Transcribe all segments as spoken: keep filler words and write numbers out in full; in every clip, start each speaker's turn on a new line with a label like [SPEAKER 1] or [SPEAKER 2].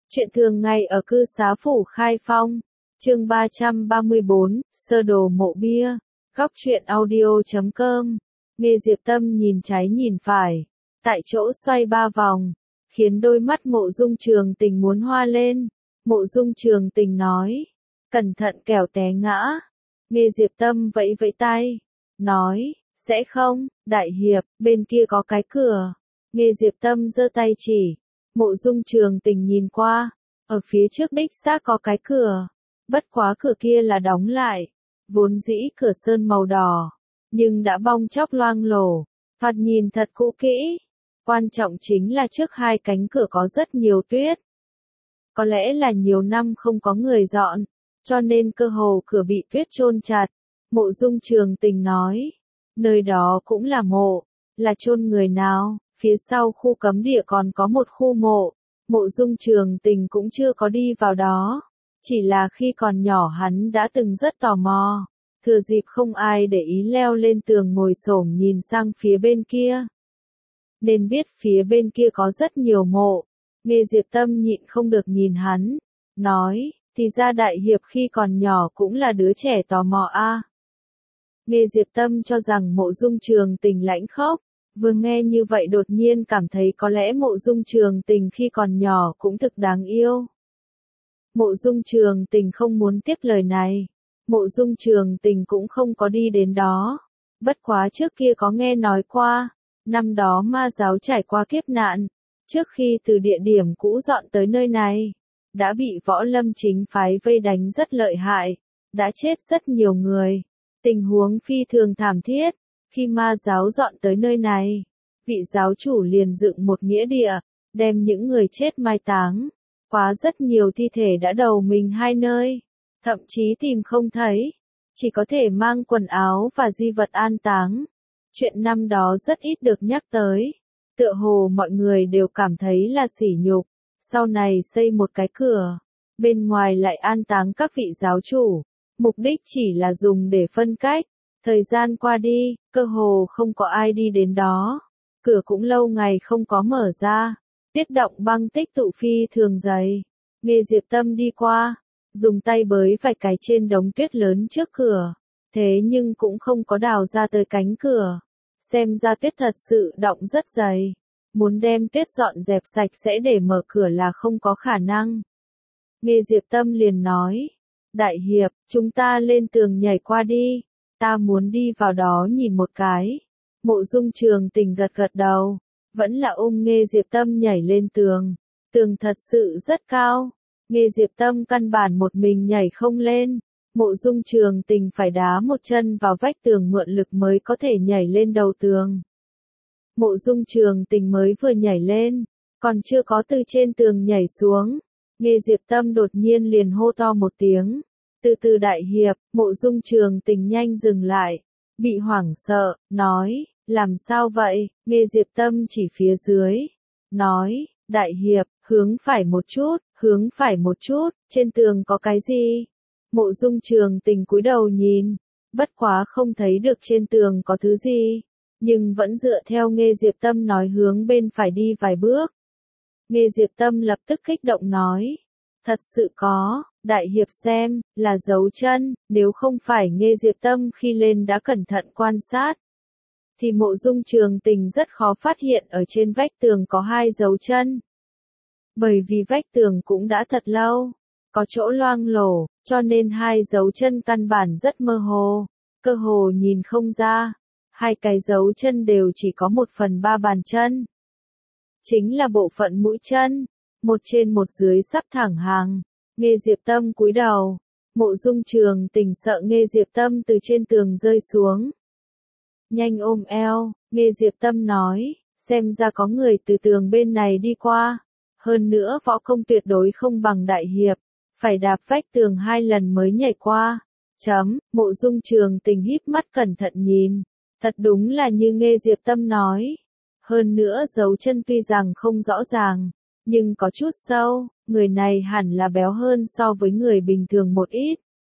[SPEAKER 1] Chuyện thường ngày ở cư xá phủ Khai Phong, chương ba trăm ba mươi bốn, sơ đồ mộ bia, góc truyện audio chấm com. Nghe Diệp Tâm nhìn trái nhìn phải, tại chỗ xoay ba vòng, khiến đôi mắt Mộ Dung Trường Tình muốn hoa lên. Mộ Dung Trường Tình nói, cẩn thận kẻo té ngã. Nghe Diệp Tâm vẫy vẫy tay, nói, sẽ không, đại hiệp, bên kia có cái cửa. Nghe Diệp Tâm giơ tay chỉ. Mộ Dung Trường Tình nhìn qua, ở phía trước đích xác có cái cửa, bất quá cửa kia là đóng lại, vốn dĩ cửa sơn màu đỏ, nhưng đã bong chóc loang lổ, thoạt nhìn thật cũ kỹ. Quan trọng chính là trước hai cánh cửa có rất nhiều tuyết. Có lẽ là nhiều năm không có người dọn, cho nên cơ hồ cửa bị tuyết chôn chặt. Mộ Dung Trường Tình nói, nơi đó cũng là mộ, là chôn người nào? Phía sau khu cấm địa còn có một khu mộ, Mộ Dung Trường Tình cũng chưa có đi vào đó. Chỉ là khi còn nhỏ hắn đã từng rất tò mò, thừa dịp không ai để ý leo lên tường ngồi xổm nhìn sang phía bên kia. Nên biết phía bên kia có rất nhiều mộ. Nghe Diệp Tâm nhịn không được nhìn hắn, nói, thì ra đại hiệp khi còn nhỏ cũng là đứa trẻ tò mò a. À. Nghe Diệp Tâm cho rằng Mộ Dung Trường Tình lãnh khốc. Vừa nghe như vậy đột nhiên cảm thấy có lẽ Mộ Dung Trường Tình khi còn nhỏ cũng thực đáng yêu. Mộ Dung Trường Tình không muốn tiếp lời này. Mộ Dung Trường Tình cũng không có đi đến đó. Bất quá trước kia có nghe nói qua, năm đó ma giáo trải qua kiếp nạn, trước khi từ địa điểm cũ dọn tới nơi này, đã bị võ lâm chính phái vây đánh rất lợi hại, đã chết rất nhiều người. Tình huống phi thường thảm thiết. Khi ma giáo dọn tới nơi này, vị giáo chủ liền dựng một nghĩa địa, đem những người chết mai táng. Quá rất nhiều thi thể đã đầu mình hai nơi, thậm chí tìm không thấy, chỉ có thể mang quần áo và di vật an táng. Chuyện năm đó rất ít được nhắc tới, tựa hồ mọi người đều cảm thấy là sỉ nhục. Sau này xây một cái cửa, bên ngoài lại an táng các vị giáo chủ, mục đích chỉ là dùng để phân cách. Thời gian qua đi, cơ hồ không có ai đi đến đó. Cửa cũng lâu ngày không có mở ra. Tuyết động băng tích tụ phi thường dày. Nghe Diệp Tâm đi qua, dùng tay bới vài cái trên đống tuyết lớn trước cửa. Thế nhưng cũng không có đào ra tới cánh cửa. Xem ra tuyết thật sự động rất dày. Muốn đem tuyết dọn dẹp sạch sẽ để mở cửa là không có khả năng. Nghe Diệp Tâm liền nói, đại hiệp, chúng ta lên tường nhảy qua đi. Ta muốn đi vào đó nhìn một cái. Mộ Dung Trường Tình gật gật đầu, vẫn là ôm Nghe Diệp Tâm nhảy lên tường. Tường thật sự rất cao, Nghe Diệp Tâm căn bản một mình nhảy không lên. Mộ Dung Trường Tình phải đá một chân vào vách tường mượn lực mới có thể nhảy lên đầu tường. Mộ Dung Trường Tình mới vừa nhảy lên, còn chưa có từ trên tường nhảy xuống. Nghe Diệp Tâm đột nhiên liền hô to một tiếng. Từ từ đại hiệp. Mộ Dung Trường Tình nhanh dừng lại, bị hoảng sợ, nói, làm sao vậy? Nghe Diệp Tâm chỉ phía dưới, nói, đại hiệp, hướng phải một chút, hướng phải một chút, trên tường có cái gì? Mộ Dung Trường Tình cúi đầu nhìn, bất quá không thấy được trên tường có thứ gì, nhưng vẫn dựa theo Nghe Diệp Tâm nói hướng bên phải đi vài bước. Nghe Diệp Tâm lập tức kích động nói, thật sự có. Đại hiệp xem, là dấu chân. Nếu không phải Nghe Diệp Tâm khi lên đã cẩn thận quan sát, thì Mộ Dung Trường Tình rất khó phát hiện ở trên vách tường có hai dấu chân. Bởi vì vách tường cũng đã thật lâu, có chỗ loang lổ, cho nên hai dấu chân căn bản rất mơ hồ, cơ hồ nhìn không ra. Hai cái dấu chân đều chỉ có một phần ba bàn chân. Chính là bộ phận mũi chân, một trên một dưới sắp thẳng hàng. Nghe Diệp Tâm cúi đầu, Mộ Dung Trường Tình sợ Nghe Diệp Tâm từ trên tường rơi xuống. Nhanh ôm eo, Nghe Diệp Tâm nói, xem ra có người từ tường bên này đi qua. Hơn nữa võ công tuyệt đối không bằng đại hiệp, phải đạp vách tường hai lần mới nhảy qua. Chấm, Mộ Dung Trường Tình híp mắt cẩn thận nhìn, thật đúng là như Nghe Diệp Tâm nói. Hơn nữa dấu chân tuy rằng không rõ ràng, nhưng có chút sâu. Người này hẳn là béo hơn so với người bình thường một ít.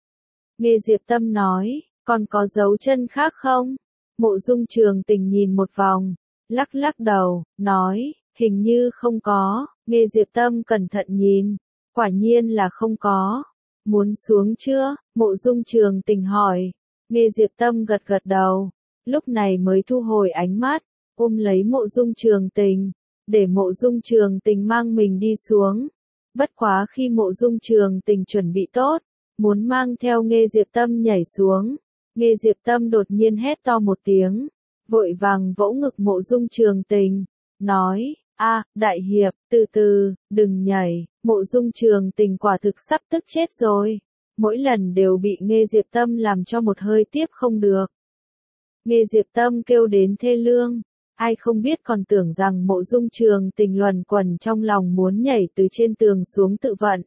[SPEAKER 1] Nghe Diệp Tâm nói, còn có dấu chân khác không? Mộ Dung Trường Tình nhìn một vòng, lắc lắc đầu, nói, hình như không có. Nghe Diệp Tâm cẩn thận nhìn, Quả nhiên là không có. Muốn xuống chưa? Mộ Dung Trường Tình hỏi. Nghe Diệp Tâm gật gật đầu, lúc này mới thu hồi ánh mắt, ôm lấy Mộ Dung Trường Tình, để Mộ Dung Trường Tình mang mình đi xuống. Bất quá khi Mộ Dung Trường Tình chuẩn bị tốt, muốn mang theo Nghe Diệp Tâm nhảy xuống, Nghe Diệp Tâm đột nhiên hét to một tiếng, vội vàng vỗ ngực Mộ Dung Trường Tình, nói, a, đại hiệp, từ từ, đừng nhảy. Mộ Dung Trường Tình quả thực sắp tức chết rồi, mỗi lần đều bị Nghe Diệp Tâm làm cho một hơi tiếp không được. Nghe Diệp Tâm kêu đến thê lương, ai không biết còn tưởng rằng Mộ Dung Trường Tình luẩn quẩn trong lòng muốn nhảy từ trên tường xuống tự vận.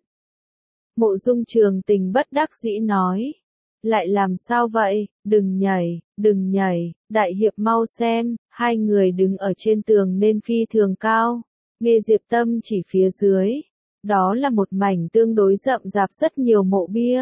[SPEAKER 1] Mộ Dung Trường Tình bất đắc dĩ nói, lại làm sao vậy, đừng nhảy, đừng nhảy, đại hiệp mau xem, hai người đứng ở trên tường nên phi thường cao, Nghe Diệp Tâm chỉ phía dưới, đó là một mảnh tương đối rậm rạp rất nhiều mộ bia.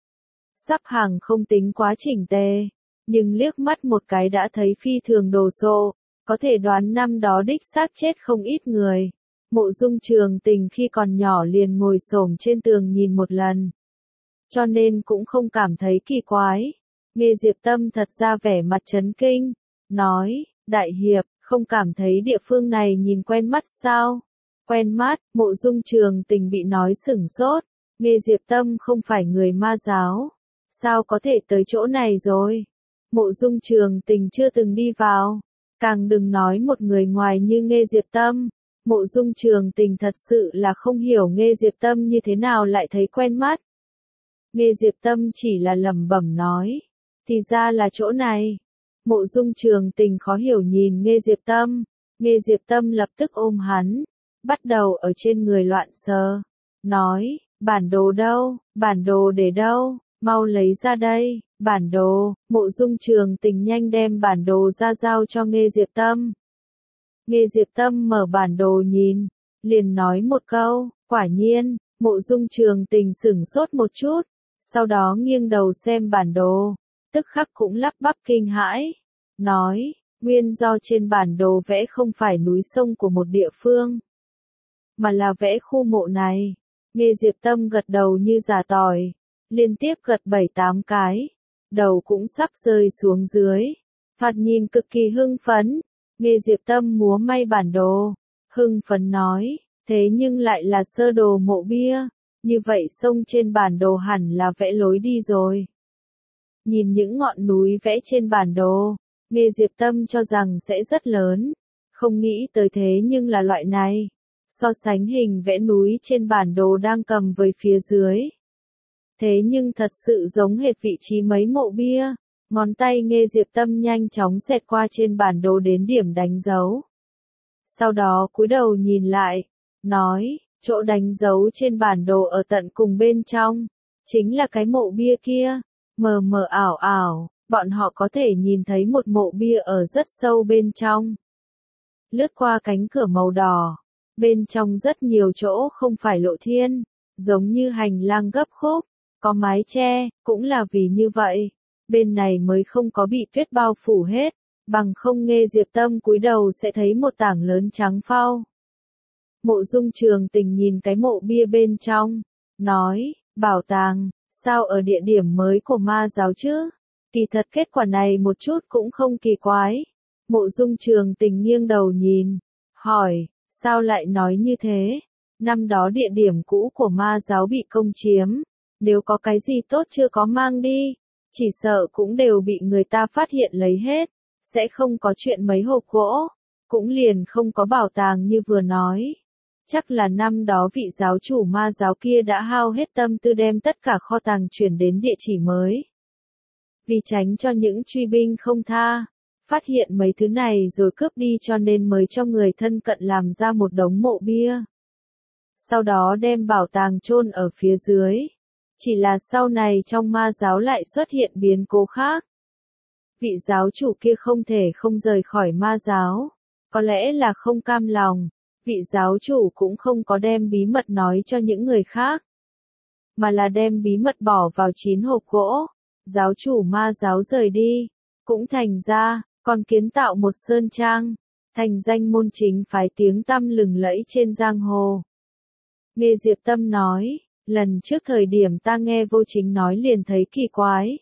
[SPEAKER 1] Sắp hàng không tính quá chỉnh tề, nhưng liếc mắt một cái đã thấy phi thường đồ sộ, có thể đoán năm đó đích xác chết không ít người. Mộ Dung Trường Tình khi còn nhỏ liền ngồi xổm trên tường nhìn một lần, cho nên cũng không cảm thấy kỳ quái. Nghe Diệp Tâm thật ra vẻ mặt chấn kinh, nói, đại hiệp, không cảm thấy địa phương này nhìn quen mắt sao? Quen mắt. Mộ Dung Trường Tình bị nói sửng sốt, Nghe Diệp Tâm không phải người ma giáo, sao có thể tới chỗ này rồi? Mộ Dung Trường Tình chưa từng đi vào, càng đừng nói một người ngoài như Nghe Diệp Tâm. Mộ Dung Trường Tình thật sự là không hiểu Nghe Diệp Tâm như thế nào lại thấy quen mắt. Nghe Diệp Tâm chỉ là lẩm bẩm nói, thì ra là chỗ này. Mộ Dung Trường Tình khó hiểu nhìn Nghe Diệp Tâm, Nghe Diệp Tâm lập tức ôm hắn, bắt đầu ở trên người loạn sờ, nói, bản đồ đâu, bản đồ để đâu, mau lấy ra đây, bản đồ. Mộ Dung Trường Tình nhanh đem bản đồ ra giao cho Nghe Diệp Tâm. Nghe Diệp Tâm mở bản đồ nhìn, liền nói một câu, quả nhiên. Mộ Dung Trường Tình sửng sốt một chút, sau đó nghiêng đầu xem bản đồ, tức khắc cũng lắp bắp kinh hãi, nói, nguyên do trên bản đồ vẽ không phải núi sông của một địa phương, mà là vẽ khu mộ này. Nghe Diệp Tâm gật đầu như giả tỏi, liên tiếp gật bảy tám cái, đầu cũng sắp rơi xuống dưới, thoạt nhìn cực kỳ hưng phấn. Nghe Diệp Tâm múa may bản đồ, hưng phấn nói, thế nhưng lại là sơ đồ mộ bia, như vậy sông trên bản đồ hẳn là vẽ lối đi rồi. Nhìn những ngọn núi vẽ trên bản đồ, Nghe Diệp Tâm cho rằng sẽ rất lớn, không nghĩ tới thế nhưng là loại này. So sánh hình vẽ núi trên bản đồ đang cầm với phía dưới, thế nhưng thật sự giống hệt vị trí mấy mộ bia. Ngón tay Nghe Diệp Tâm nhanh chóng xẹt qua trên bản đồ đến điểm đánh dấu. Sau đó cúi đầu nhìn lại, nói, chỗ đánh dấu trên bản đồ ở tận cùng bên trong, chính là cái mộ bia kia. Mờ mờ ảo ảo, bọn họ có thể nhìn thấy một mộ bia ở rất sâu bên trong. Lướt qua cánh cửa màu đỏ, bên trong rất nhiều chỗ không phải lộ thiên, giống như hành lang gấp khúc, có mái che, cũng là vì như vậy, bên này mới không có bị tuyết bao phủ hết, bằng không Nghe Diệp Tâm cúi đầu sẽ thấy một tảng lớn trắng phau. Mộ Dung Trường Tình nhìn cái mộ bia bên trong, nói, bảo tàng, sao ở địa điểm mới của ma giáo chứ? Kỳ thật kết quả này một chút cũng không kỳ quái. Mộ Dung Trường Tình nghiêng đầu nhìn, hỏi, sao lại nói như thế? Năm đó địa điểm cũ của ma giáo bị công chiếm, nếu có cái gì tốt chưa có mang đi, chỉ sợ cũng đều bị người ta phát hiện lấy hết, sẽ không có chuyện mấy hộp gỗ, cũng liền không có bảo tàng như vừa nói. Chắc là năm đó vị giáo chủ ma giáo kia đã hao hết tâm tư đem tất cả kho tàng chuyển đến địa chỉ mới. Vì tránh cho những truy binh không tha, phát hiện mấy thứ này rồi cướp đi cho nên mới cho người thân cận làm ra một đống mộ bia. Sau đó đem bảo tàng chôn ở phía dưới. Chỉ là sau này trong ma giáo lại xuất hiện biến cố khác. Vị giáo chủ kia không thể không rời khỏi ma giáo. Có lẽ là không cam lòng. Vị giáo chủ cũng không có đem bí mật nói cho những người khác, mà là đem bí mật bỏ vào chín hộp gỗ. Giáo chủ ma giáo rời đi, cũng thành ra, còn kiến tạo một sơn trang, thành danh môn chính phái tiếng tăm lừng lẫy trên giang hồ. Nghe Diệp Tâm nói, lần trước thời điểm ta nghe Vô Chính nói liền thấy kỳ quái.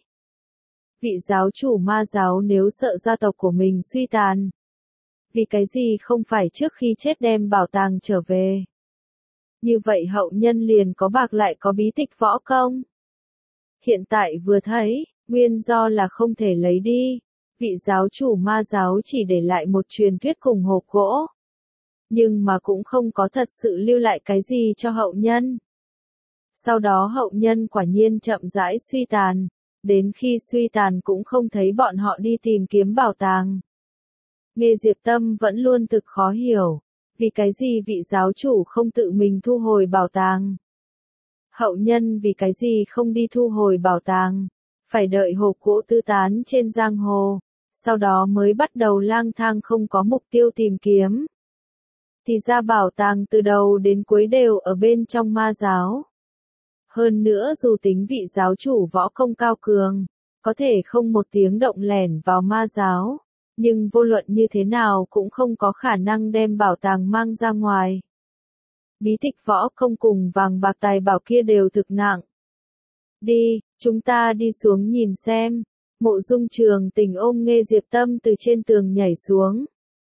[SPEAKER 1] Vị giáo chủ ma giáo nếu sợ gia tộc của mình suy tàn, vì cái gì không phải trước khi chết đem bảo tàng trở về. Như vậy hậu nhân liền có bạc lại có bí tịch võ công. Hiện tại vừa thấy, nguyên do là không thể lấy đi. Vị giáo chủ ma giáo chỉ để lại một truyền thuyết cùng hộp gỗ. Nhưng mà cũng không có thật sự lưu lại cái gì cho hậu nhân. Sau đó hậu nhân quả nhiên chậm rãi suy tàn. Đến khi suy tàn cũng không thấy bọn họ đi tìm kiếm bảo tàng. Nghe Diệp Tâm vẫn luôn thực khó hiểu. Vì cái gì vị giáo chủ không tự mình thu hồi bảo tàng? Hậu nhân vì cái gì không đi thu hồi bảo tàng? Phải đợi hộp gỗ tư tán trên giang hồ. Sau đó mới bắt đầu lang thang không có mục tiêu tìm kiếm. Thì ra bảo tàng từ đầu đến cuối đều ở bên trong ma giáo. Hơn nữa dù tính vị giáo chủ võ công cao cường, có thể không một tiếng động lẻn vào ma giáo, nhưng vô luận như thế nào cũng không có khả năng đem bảo tàng mang ra ngoài. Bí tịch võ công cùng vàng bạc tài bảo kia đều thực nặng. Đi, chúng ta đi xuống nhìn xem. Mộ Dung Trường Tình ôm Nghê Diệp Tâm từ trên tường nhảy xuống.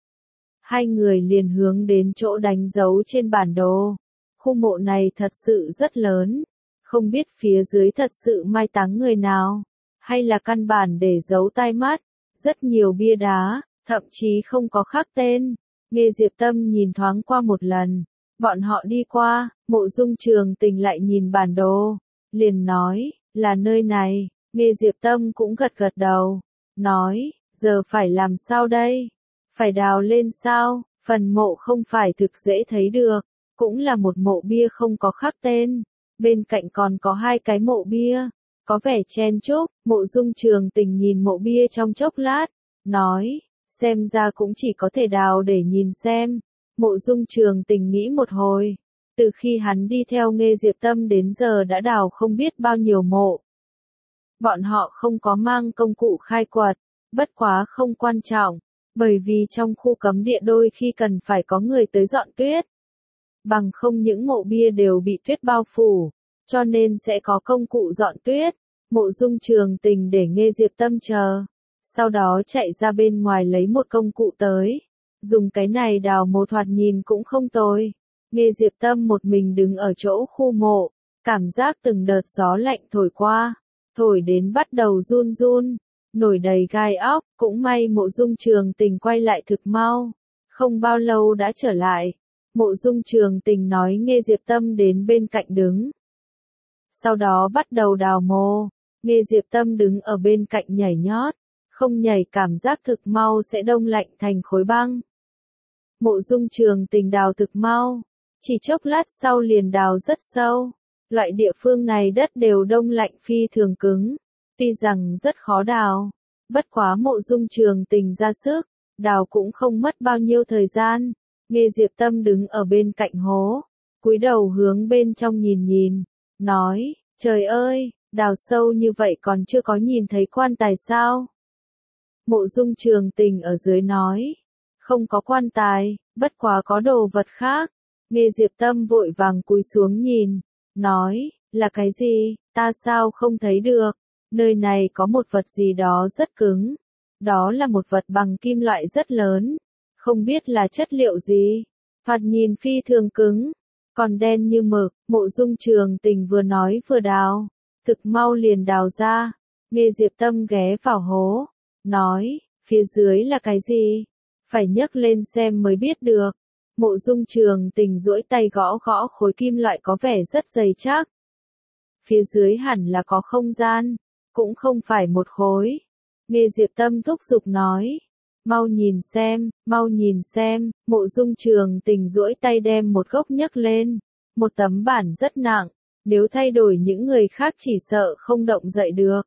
[SPEAKER 1] Hai người liền hướng đến chỗ đánh dấu trên bản đồ. Khu mộ này thật sự rất lớn. Không biết phía dưới thật sự mai táng người nào, hay là căn bản để giấu tai mắt. Rất nhiều bia đá, thậm chí không có khắc tên. Nghê Diệp Tâm nhìn thoáng qua một lần. Bọn họ đi qua, Mộ Dung Trường Tình lại nhìn bản đồ. Liền nói, là nơi này. Nghê Diệp Tâm cũng gật gật đầu. Nói, giờ phải làm sao đây? Phải đào lên sao? Phần mộ không phải thực dễ thấy được. Cũng là một mộ bia không có khắc tên. Bên cạnh còn có hai cái mộ bia. Có vẻ chen chúc. Mộ Dung Trường Tình nhìn mộ bia trong chốc lát. Nói, xem ra cũng chỉ có thể đào để nhìn xem. Mộ Dung Trường Tình nghĩ một hồi. Từ khi hắn đi theo Nghê Diệp Tâm đến giờ đã đào không biết bao nhiêu mộ. Bọn họ không có mang công cụ khai quật, bất quá không quan trọng, bởi vì trong khu cấm địa đôi khi cần phải có người tới dọn tuyết. Bằng không những mộ bia đều bị tuyết bao phủ, cho nên sẽ có công cụ dọn tuyết. Mộ Dung Trường Tình để Nghê Diệp Tâm chờ, sau đó chạy ra bên ngoài lấy một công cụ tới, dùng cái này đào mộ thoạt nhìn cũng không tồi. Nghê Diệp Tâm một mình đứng ở chỗ khu mộ, cảm giác từng đợt gió lạnh thổi qua. Thổi đến bắt đầu run run, nổi đầy gai óc, cũng may Mộ Dung Trường Tình quay lại thực mau, không bao lâu đã trở lại. Mộ Dung Trường Tình nói Nghê Diệp Tâm đến bên cạnh đứng. Sau đó bắt đầu đào mộ, Nghê Diệp Tâm đứng ở bên cạnh nhảy nhót, không nhảy cảm giác thực mau sẽ đông lạnh thành khối băng. Mộ Dung Trường Tình đào thực mau, chỉ chốc lát sau liền đào rất sâu. Loại địa phương này đất đều đông lạnh phi thường cứng, tuy rằng rất khó đào, bất quá Mộ Dung Trường Tình ra sức, đào cũng không mất bao nhiêu thời gian. Nghê Diệp Tâm đứng ở bên cạnh hố, cúi đầu hướng bên trong nhìn nhìn, nói, trời ơi, đào sâu như vậy còn chưa có nhìn thấy quan tài sao? Mộ Dung Trường Tình ở dưới nói, không có quan tài, bất quá có đồ vật khác. Nghê Diệp Tâm vội vàng cúi xuống nhìn. Nói, là cái gì, ta sao không thấy được, nơi này có một vật gì đó rất cứng, đó là một vật bằng kim loại rất lớn, không biết là chất liệu gì, thoạt nhìn phi thường cứng, còn đen như mực. Mộ Dung Trường Tình vừa nói vừa đào, thực mau liền đào ra. Nghê Diệp Tâm ghé vào hố, nói, phía dưới là cái gì, phải nhấc lên xem mới biết được. Mộ Dung Trường Tình duỗi tay gõ gõ khối kim loại có vẻ rất dày chắc. Phía dưới hẳn là có không gian, cũng không phải một khối. Nghê Diệp Tâm thúc giục nói, mau nhìn xem, mau nhìn xem. Mộ Dung Trường Tình duỗi tay đem một gốc nhấc lên, một tấm bản rất nặng, nếu thay đổi những người khác chỉ sợ không động dậy được.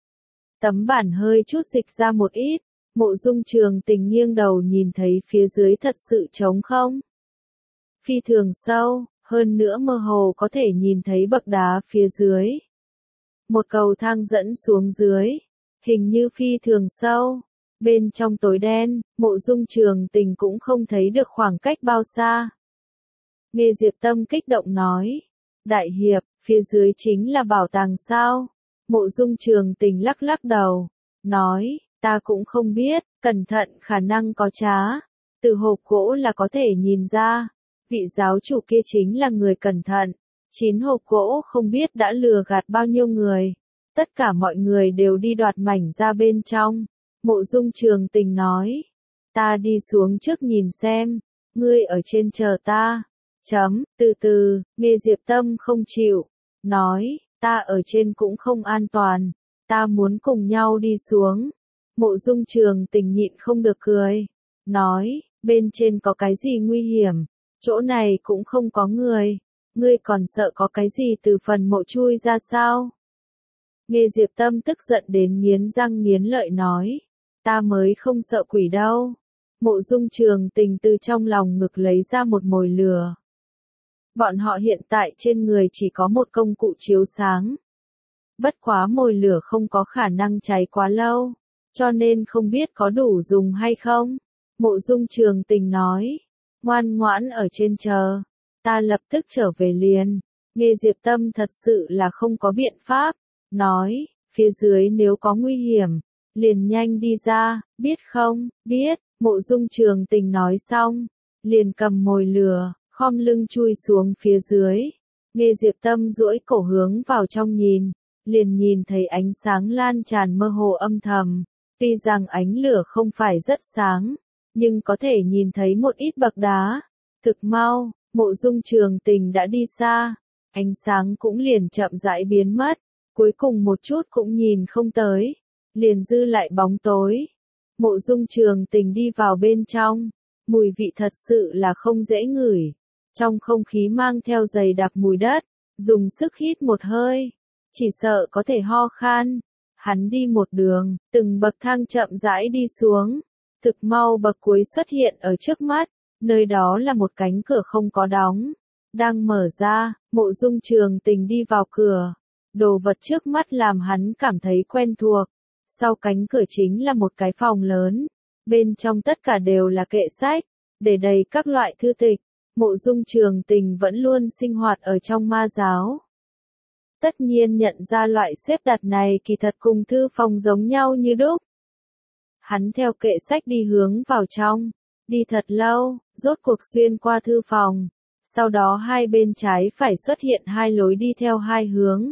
[SPEAKER 1] Tấm bản hơi chút dịch ra một ít. Mộ Dung Trường Tình nghiêng đầu nhìn thấy phía dưới thật sự trống không. Phi thường sâu, hơn nữa mơ hồ có thể nhìn thấy bậc đá phía dưới. Một cầu thang dẫn xuống dưới, hình như phi thường sâu. Bên trong tối đen, Mộ Dung Trường Tình cũng không thấy được khoảng cách bao xa. Nghe Diệp Tâm kích động nói. Đại hiệp, phía dưới chính là bảo tàng sao? Mộ Dung Trường Tình lắc lắc đầu, nói, ta cũng không biết, cẩn thận khả năng có trá. Từ hộp gỗ là có thể nhìn ra, vị giáo chủ kia chính là người cẩn thận. Chín hộp gỗ không biết đã lừa gạt bao nhiêu người. Tất cả mọi người đều đi đoạt mảnh ra bên trong. Mộ Dung Trường Tình nói, ta đi xuống trước nhìn xem, ngươi ở trên chờ ta. Chấm, từ từ, nghe Diệp Tâm không chịu, nói, ta ở trên cũng không an toàn, ta muốn cùng nhau đi xuống. Mộ Dung Trường Tình nhịn không được cười, nói, bên trên có cái gì nguy hiểm, chỗ này cũng không có người, ngươi còn sợ có cái gì từ phần mộ chui ra sao? Nghe Diệp Tâm tức giận đến nghiến răng nghiến lợi nói, ta mới không sợ quỷ đâu. Mộ Dung Trường Tình từ trong lòng ngực lấy ra một mồi lửa. Bọn họ hiện tại trên người chỉ có một công cụ chiếu sáng. Bất quá mồi lửa không có khả năng cháy quá lâu, cho nên không biết có đủ dùng hay không. Mộ Dung Trường Tình nói, ngoan ngoãn ở trên chờ, ta lập tức trở về liền. Nghe Diệp Tâm thật sự là không có biện pháp, nói, phía dưới nếu có nguy hiểm, liền nhanh đi ra, biết không? Biết. Mộ Dung Trường Tình nói xong, liền cầm mồi lửa, khom lưng chui xuống phía dưới. Nghe Diệp Tâm duỗi cổ hướng vào trong nhìn, liền nhìn thấy ánh sáng lan tràn mơ hồ âm thầm. Tuy rằng ánh lửa không phải rất sáng, nhưng có thể nhìn thấy một ít bậc đá. Thực mau, Mộ Dung Trường Tình đã đi xa, ánh sáng cũng liền chậm rãi biến mất, cuối cùng một chút cũng nhìn không tới, liền dư lại bóng tối. Mộ Dung Trường Tình đi vào bên trong, mùi vị thật sự là không dễ ngửi, trong không khí mang theo dày đặc mùi đất, dùng sức hít một hơi, chỉ sợ có thể ho khan. Hắn đi một đường, từng bậc thang chậm rãi đi xuống, thực mau bậc cuối xuất hiện ở trước mắt, nơi đó là một cánh cửa không có đóng, đang mở ra. Mộ Dung Trường Tình đi vào cửa, đồ vật trước mắt làm hắn cảm thấy quen thuộc. Sau cánh cửa chính là một cái phòng lớn, bên trong tất cả đều là kệ sách, để đầy các loại thư tịch. Mộ Dung Trường Tình vẫn luôn sinh hoạt ở trong ma giáo. Tất nhiên nhận ra loại xếp đặt này kỳ thật cùng thư phòng giống nhau như đúc. Hắn theo kệ sách đi hướng vào trong, đi thật lâu, rốt cuộc xuyên qua thư phòng. Sau đó hai bên trái phải xuất hiện hai lối đi theo hai hướng.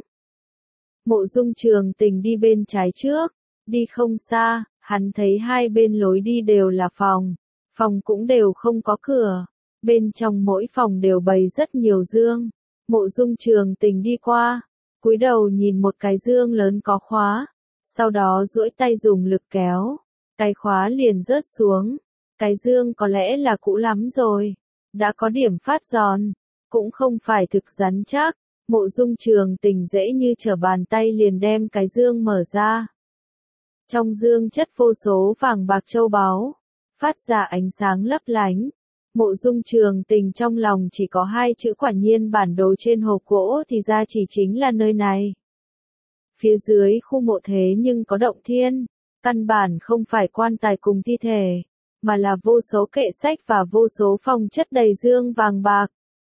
[SPEAKER 1] Mộ Dung Trường Tình đi bên trái trước, đi không xa, hắn thấy hai bên lối đi đều là phòng, phòng cũng đều không có cửa, bên trong mỗi phòng đều bày rất nhiều dương. Mộ Dung Trường Tình đi qua, cúi đầu nhìn một cái dương lớn có khóa, sau đó duỗi tay dùng lực kéo, cái khóa liền rớt xuống. Cái dương có lẽ là cũ lắm rồi, đã có điểm phát giòn, cũng không phải thực rắn chắc. Mộ Dung Trường Tình dễ như trở bàn tay liền đem cái dương mở ra. Trong dương chất vô số vàng bạc châu báu, phát ra ánh sáng lấp lánh. Mộ Dung Trường Tình trong lòng chỉ có hai chữ quả nhiên bản đồ trên hộp gỗ thì ra chỉ chính là nơi này. Phía dưới khu mộ thế nhưng có động thiên, căn bản không phải quan tài cùng thi thể, mà là vô số kệ sách và vô số phòng chất đầy dương vàng bạc.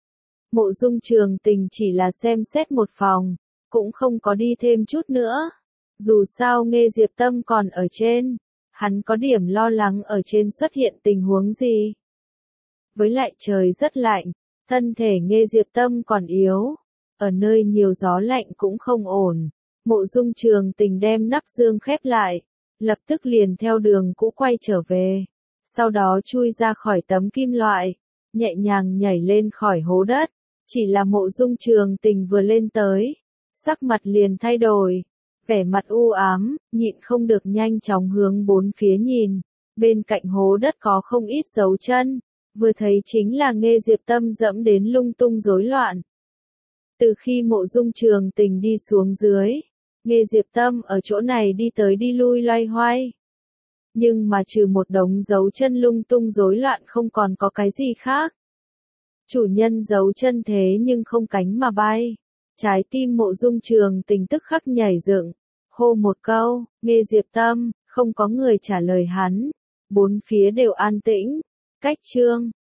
[SPEAKER 1] Mộ Dung Trường Tình chỉ là xem xét một phòng, cũng không có đi thêm chút nữa. Dù sao nghe Diệp Tâm còn ở trên, hắn có điểm lo lắng ở trên xuất hiện tình huống gì. Với lại trời rất lạnh, thân thể nghe Diệp Tâm còn yếu, ở nơi nhiều gió lạnh cũng không ổn. Mộ Dung Trường Tình đem nắp dương khép lại, lập tức liền theo đường cũ quay trở về, sau đó chui ra khỏi tấm kim loại, nhẹ nhàng nhảy lên khỏi hố đất. Chỉ là Mộ Dung Trường Tình vừa lên tới, sắc mặt liền thay đổi, vẻ mặt u ám, nhịn không được nhanh chóng hướng bốn phía nhìn. Bên cạnh hố đất có không ít dấu chân, vừa thấy chính là nghe Diệp Tâm dẫm đến lung tung rối loạn. Từ khi Mộ Dung Trường Tình đi xuống dưới, nghe Diệp Tâm ở chỗ này đi tới đi lui loay hoay. Nhưng mà trừ một đống dấu chân lung tung rối loạn không còn có cái gì khác. Chủ nhân giấu chân thế nhưng không cánh mà bay. Trái tim Mộ Dung Trường Tình tức khắc nhảy dựng, hô một câu, nghe Diệp Tâm, không có người trả lời hắn. Bốn phía đều an tĩnh. Cách chương